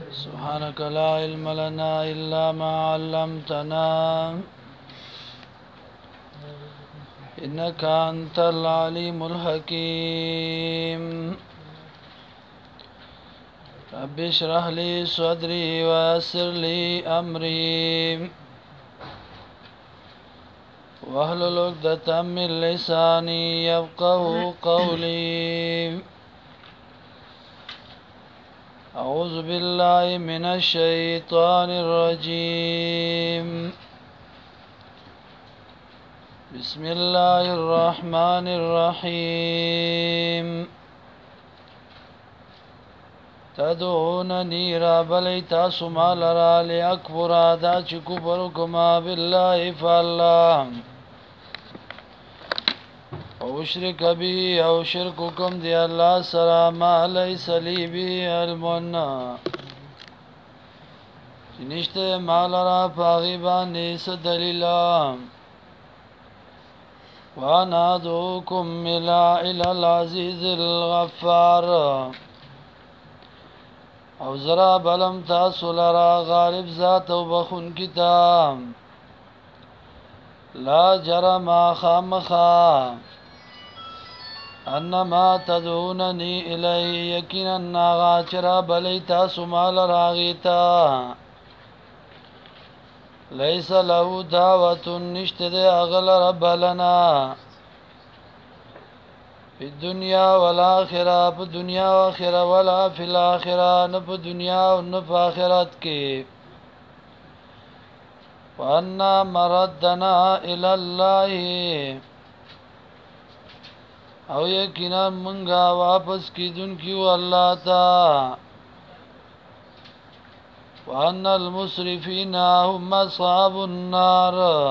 سبحانك لا علم لنا إلا ما علمتنا إنك أنت العليم الحكيم رب اشرح لي صدري ويسر لي أمري واحلل عقدة من لساني يفقهوا قولي أعوذ بالله من الشيطان الرجيم بسم الله الرحمن الرحيم تدعونني رابلي تاسو مال را لأكبر دا چه كبركما بالله فالله او شرک به او شرککم دی الله سره ما لیس لی به علمنا نشته مال را پاغي باندې څه دلیل وانا دوکم ملا الى العزیز الغفار او زرا بلم تاسو لرا غالب ذات او بخون کتاب لا جرم خامخا انما تدعونني الی یقینا ناغا چرا بلی تاسو مال راغیتا لیس له دعوت نشت ده اغل رب لنا فی الدنیا والآخرہ پا دنیا و آخرہ ولا فی الآخرہ نپ دنیا و نپ آخرت کی وَأَنَّا مَرَدَّنَا إِلَى اللَّهِ او یقینا منگا واپس کیدن کیو اللہ تا وَأَنَّ الْمُسْرِفِينَ هُمْ أَصْحَابُ النَّارِ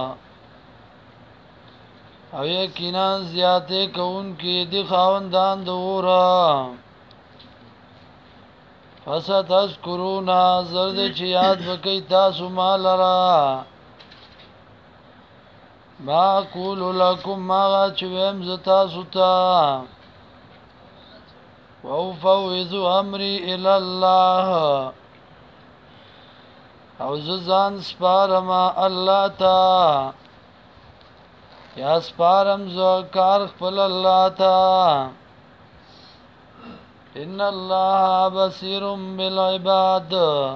او یقینا زیاده کون کی دی خاوندان دورا فَسَتَذْكُرُونَ زرد چی یاد بکی تاسو مالرا ما اقول لكم ما چویم زتا ستا وَأُفَوِّضُ أَمْرِي إِلَى اللَّهِ او زان سپارما اللہ تا یا سپارم زو کار خپل اللہ تا ان اللہ بصیر بالعباد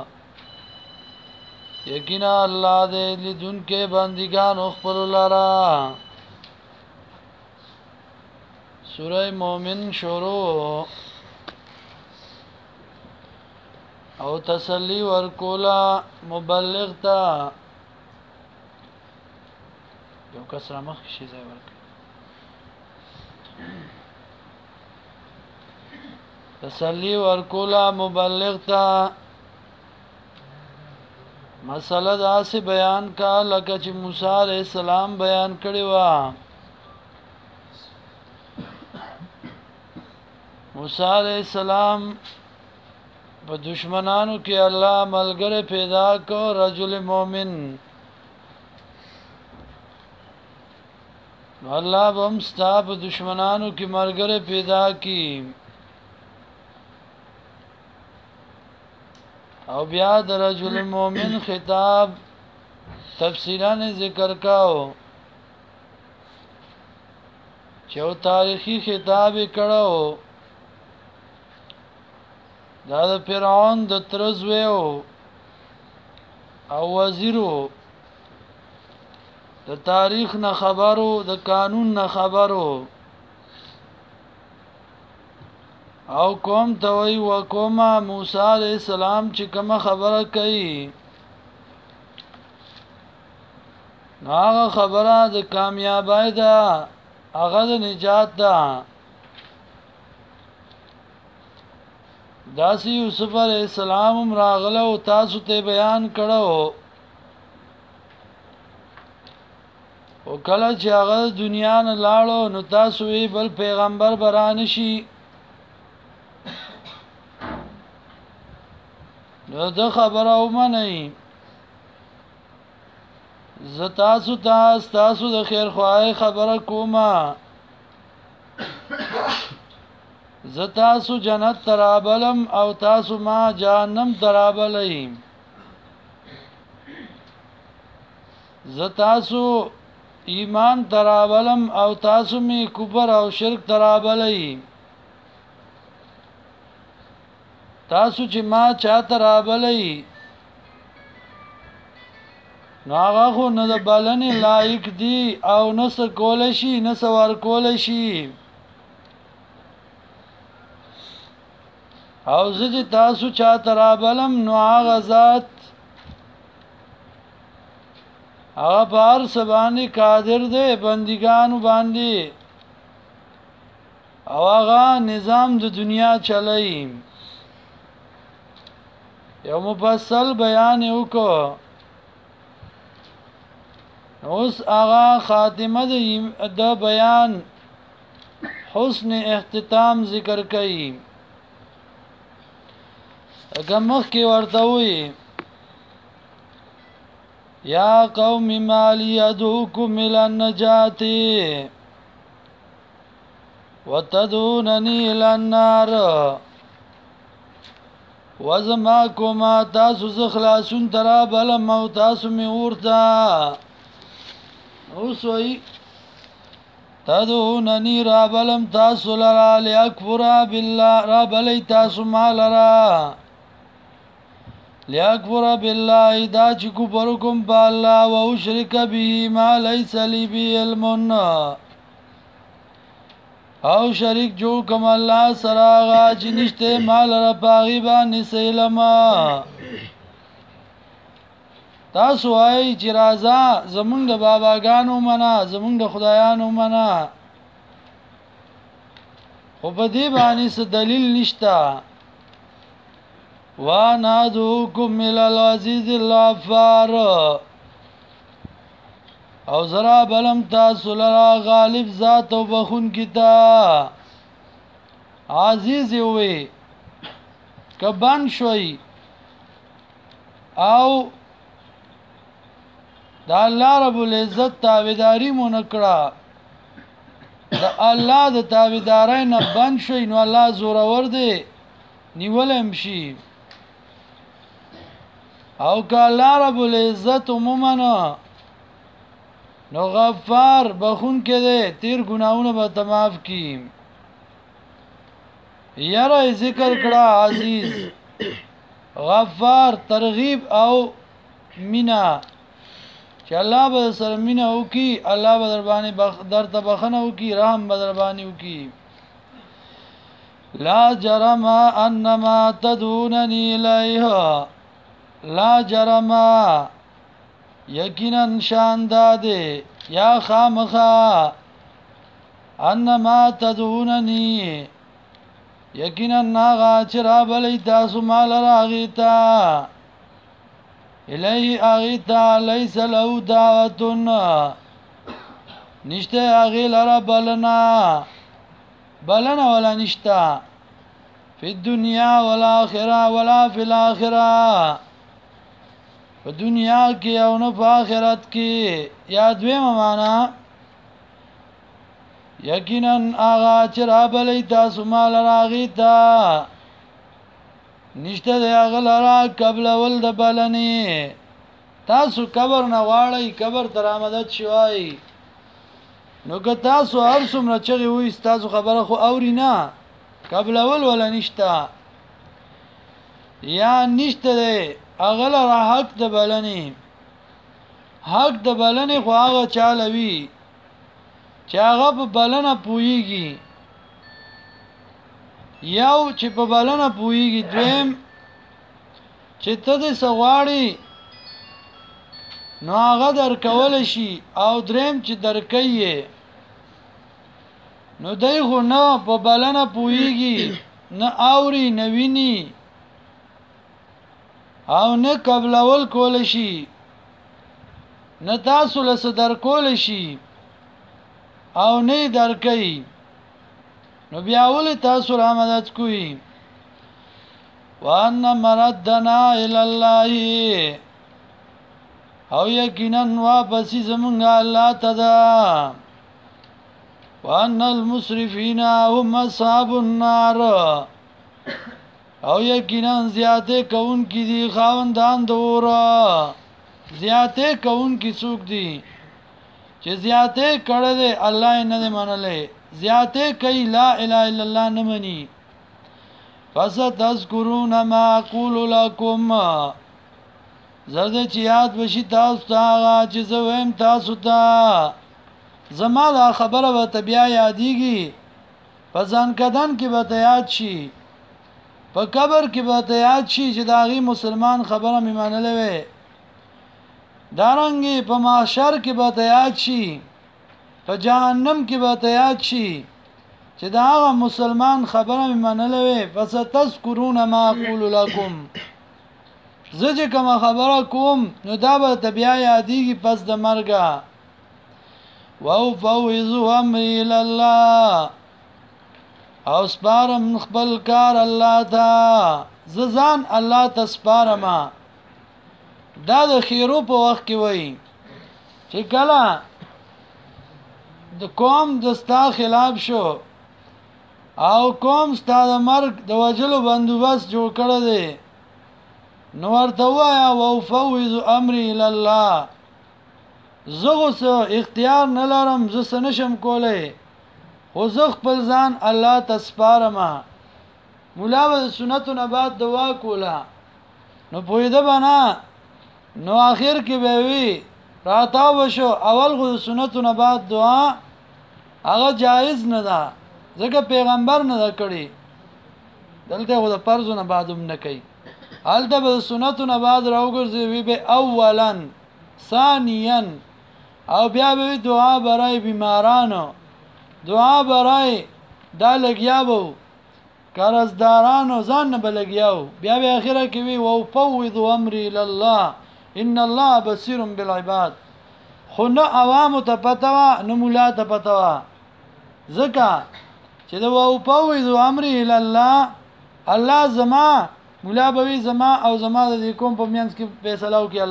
یقینا اللہ دے لیدن کے بندگان اخبر لرا سورہ مومن شروع او تسلی ورکولا مبلغ تا یو کس را مخ شي ځای ورک تسلی ورکولا مبلغ تا مسله داسې بیان کا لکه چې موسی علیہ السلام بیان کړی و موسی علیہ السلام په دشمنانو کې الله ملګری پیدا کو رجل مومن نو الله هم ستا په دشمنانو کې ملګری پیدا کی او بیا د رجل مومن خطاب تفصیلا ذکر کاو چې تاریخی خطاب کړه دا د فرعون د ترزویو او وزیرو د تاریخ نه خبرو د قانون نه خبرو او کوم توي وکوما موسی عليه السلام چې کوم خبره کوي هغه خبره د کامیابی ده هغه د نجات ده داسی یوسف علیہ السلام راغله او تاسو ته بیان کړو او کله چې هغه دنیا نه لاړو نو تاسو وی بل پیغمبر بران شي نو د خبره ومنئ ز تاسو د خیر خوای خبره کومه ز تاسو جنت ترابلم او تاسو ما جهنم ترابلئ ز تاسو ایمان ترابلم او تاسو می کفر او شرک ترابلئ تاسو چې ما چا ترابلئ نو هغه خو نه د بلنې لایق دی او نه څه کولی شي نه څه ورکولی شي او زه چې تاسو چا ترابلم نو هغه ذات هغه په هر څه باندې قادر دی بندګانو باندې او هغه نظام د دنیا چلئ یو مفصل بیان وکړو اوس هغه خاتمه د بیان حسن اختتام ذکر کړي اګه مخ کې ورته وي یا قوم ما لی ادعوکم الى النجات وتدعوننی الى النار وزما کوما تاسو خلاصون ترا بل مو تاسو می ورتا اوسوی تدعوننی را بلم تاسو لرا لیکفر بالله را بلی تاسو ما لرا لیکفر بالله دا چې کفر کوم په الله او شرک به ما لیس لی به علم او شریک جو کوم الله سره غا چې نشته مال را پاغي باندې سلام تاسو وايي چې راځه زمونږ د باباګانو منا زمونږ د خدایانو منا خو په دې باندې څه دلیل نشتا وانادوکم الى العزیز الغفار او زرا بلم تاسو لرا غالب ذات او بخون کتا عزیز وي کبان شوي او دا الله رب العزت تابعداري مونږ کړه دا الله د تابعدارۍ نه بند شوي نو الله زور ور دی نیولم شي او که الله رب العزت عموما نو غفار بخون کې دے تیر گناہونه به معاف کی یاره ذکر کړه عزیز غفار ترغیب او مینا چې الله به سره مینا وکي الله به در باندې درته بخنه وکي رحم به در باندې وکي لا جرم انما تدونني الیها لا جرم یقینا شان داده یا خامخا انما تدوننی یقینا ناغا چرا بلی تاسو مال راغیتا الیه آغیتا لیس لو دعوتن نشته آغی لرا بلنا ولا نشتا فی الدنیا والآخرہ ولا فی الآخرہ په دنیا کې او نه په آخرت کې یا دویمه معنا یقینا هغه چې را بلې تاسو مال راغی تا نشته د هغه لرا قبل ول د بلنې تاسو قبر نه واړی قبر تر آمدت شوي نو که تاسو هر څومره چغې وي تاسو خبره خو اوري نه قبل ول ولا نشته یا نشته دی اغل را حق د بلنی حق د بلنی خو هغه چالوي چې هغه په بلنه پويږي یو چې په بلنه پويږي دویم چې ته د سواړي نو هغه در کول شي او دریم چې درکې نو دای خو نه په بلنه پويږي نه اوري نه ویني او نه قبل اول کول شي نه تاسو له صدر کول شي او نه درکې نو بیا ول تاسو را مدد کوي وان مردنا الى الله او یقینا واپس زمونږه الله تدا وان المسرفین هم اصحاب النار او یقینا زیاته کون کی دی خاوندان دورا زیاته کون کی څوک دی چې زیاته کړه دې الله نه منلې زیاته کوي لا اله الا الله نه مني فستذكرون ما اقول لكم زرد چې یاد بشي تاسو ته چې زویم تاسو ته زما دا خبره به بیا یادېږي په ځان کدن کې به یاد شي په قبر کې به یاد شي چې داغي مسلمان خبره مې منلې وي دارنګي په محشر کې به یاد شي په جهنم کې به یاد شي چې دا مسلمان خبره مې منلې وي فستذكرون ما اقول لكم زه کوم خبره کوم نو دا به بیا یادېږي پس د مرګه وَأُفَوِّضُ أَمْرِي إِلَى اللَّهِ او سپارم خپل کار الله ته ززان الله ته سپارم دا د خیرو په وخت کې وای چې کله د قوم د ستا خلاف شو او قوم ستا د مرګ د وجلو بندوبست جوړ کړی دی نو ورته وایا وَأُفَوِّضُ أَمْرِي إِلَى اللَّهِ زه سه اختیار نه لرم زه سنشم کولای خو زه خپل ځان الله ته سپارم مولا د سنتو نه بعد دعا کوله نو پویده بنا نو آخر کې به وی راتا وشو اول خو سنتو نه بعد دعا هغه جایز نه ده ځکه پیغمبر نه دا کړی دلته خو د فرض نه بعدوم نه کوي البته به سنتو نه بعد راوګرځي وی به اولا ثانیا او بیا به دعا برای بیمارانو دعا برای دا لګیاو قرضدارانو ځان نه بلګیاو بیا به اخره کې وی او فوض امري الى الله ان الله بصير بالعباد خو نه عوام ته پتاوه نه مولا ته پتاوه ځکه چې دا او فوض امري الى الله الله زما مولا به زما او زما د کوم په مینس کې فیصله وکي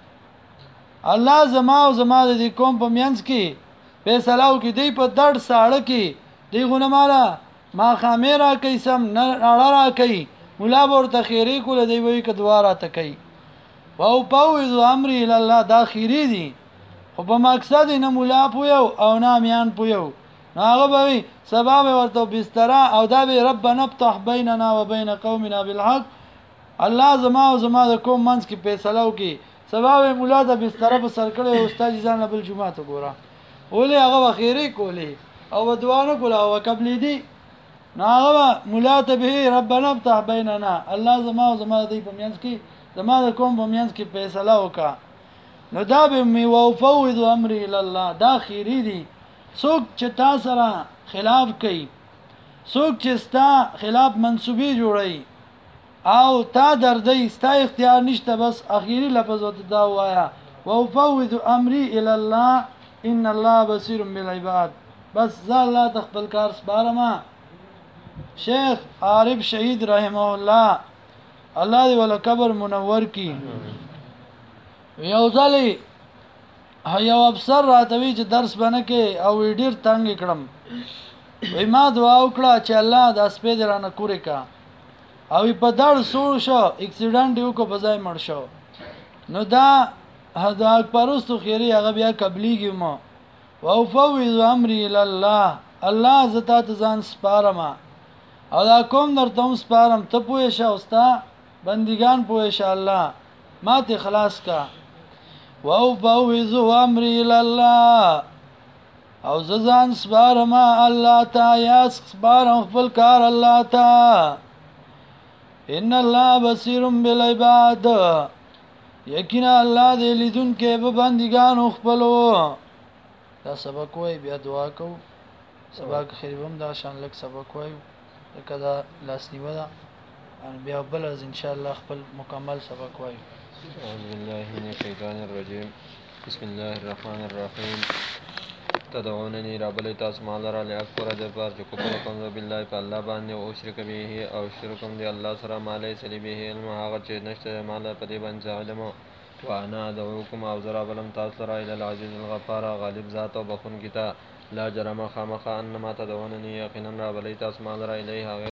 الله زما او زما د کوم په مینس کې فیصله وکي دی په درد ساړه کې دی غونه مالا ما خامیرا کوي سم نه اړه را کوي مولا ورته خیری کول دی وی ک دواره ته کوي او پوز امر الى الله دا خیری دی خو په مقصد نه مولا پویو او نه میان پویو هغه به سبب ورته بستر او دا به ربنا افتح بيننا وبين قومنا بالحق الله زما او زما د کوم منځ کې فیصله وکي سبب مولا د بستر په سر کړي او استاد ځان بل جمعه ته ګوره ولې هغه خیری کولی او دوانه کوله او قبل دی ناغه مولا ته به ربنا افتح بيننا الله زما او زما د په مینځ کې زما د کوم په مینځ کې فیصله وکا نو دا به می وفوض امري الى الله دا خیری دی څوک چې تا سره خلاف کوي څوک چې ستا خلاف منسوبي جوړي او تا دردې ستا اختیار نشته بس اخیری لفظ وته دا وایا وفوض امري الى الله ان الله بصير بالعباد بس ذا الله تخبل کار سپارما شیخ عارف شهید رحمه الله الله دی ول قبر منور کی یو ځلی یو افسر راتوی چې درس بنه کې او ډیر تنگ کړم وای ما دعا وکړه چې الله د اسپې درانه کورې کا او په دړ سوړ شو اکسیډنټ یو کو بځای مړ شو نو دا هدا پرستو خیری هغه بیا قبليږي مو او فوض امري الى الله الله زتا ته ځان سپارم او دا کوم درته سپارم ته پوه شوستا بندگان پوه شه الله ما ته خلاص کا او فوض امري الى الله او ځان سپارم الله ته یا سپارم خپل کار الله ته ان الله بصير بالعباد یقینا الله دې لیدون کې به بندگان خپلو دا سبق وای بیا دعا کو سبق خیرم دا شان لک سبق وای کدا لاس نیو دا بیا بل از ان شاء الله خپل مکمل سبق وای اعوذ بالله من الشیطان الرجیم بسم الله الرحمن الرحیم تدعونني رب تاس مالرا لاکبر جبار جو کوپر کوم بالله په الله باندې او شرک به او شرکم دی الله سره مالای سلی به علم هغه چې نشته مال په دې باندې علم وانا ادعوكم او زرا بلم تاسو را الى العزيز الغفار غالب ذات او بخون کیتا لا جرم خامخا انما تدعونني یقینا رابلی تاسو ما لره الیه هغې